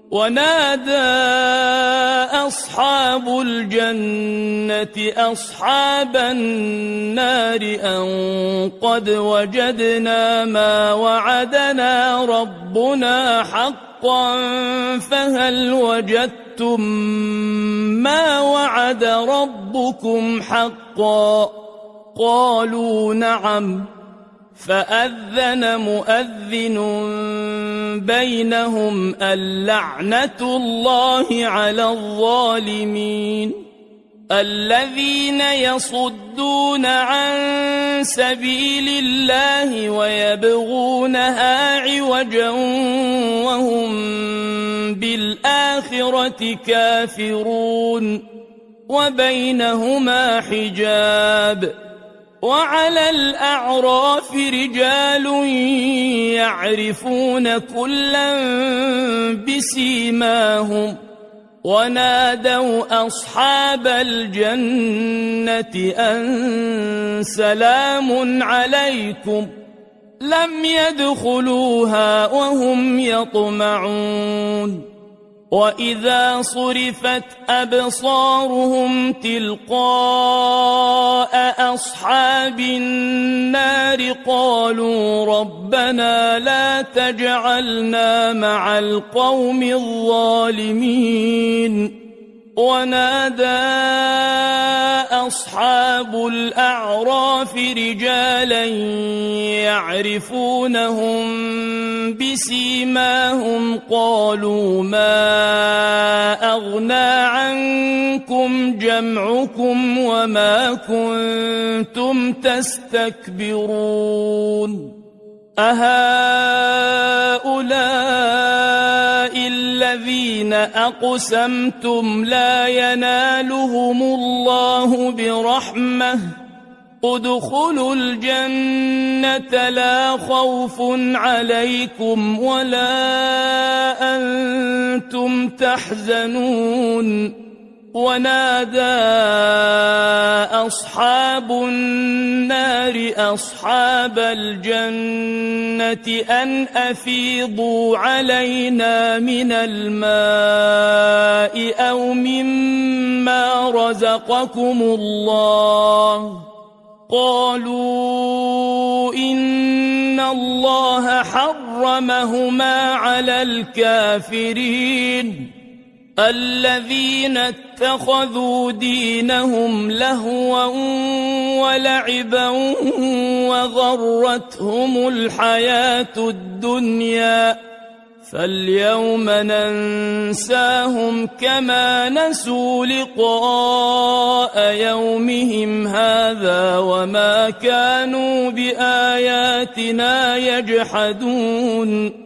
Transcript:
ونادى أصحاب الجنة أصحاب النار أن قد وجدنا ما وعدنا ربنا حقا فهل وجدتم ما وعد ربكم حقا؟ قالوا نعم. فأذن مؤذن بينهم اللعنة الله على الظالمين. الذين يصدون عن سبيل الله ويبغونها عوجا وهم بالآخرة كافرون وبينهما حجاب. وعلى الأعراف رجال يعرفون كلا بسيماهم ونادوا أصحاب الجنة أن سلام عليكم لم يدخلوها وهم يطمعون. وإذا صرفت أبصارهم تلقاء أصحاب النار قالوا ربنا لا تجعلنا مع القوم الظالمين. ونادى أصحاب الأعراف رجالا يعرفونهم بسيماهم قالوا ما أغنى عنكم جمعكم وما كنتم تستكبرون أهؤلاء الذين أقسمتم لا ينالهم الله برحمة ادخلوا الجنة لا خوف عليكم ولا أنتم تحزنون. ونادى أصحاب النار أصحاب الجنة أن أفيضوا علينا من الماء أو مما رزقكم الله. قالوا إن الله حرمهما على الكافرين الذين اتخذوا دينهم لهوا ولعبا وغرتهم الحياة الدنيا فاليوم ننساهم كما نسوا لقاء يومهم هذا وما كانوا بآياتنا يجحدون.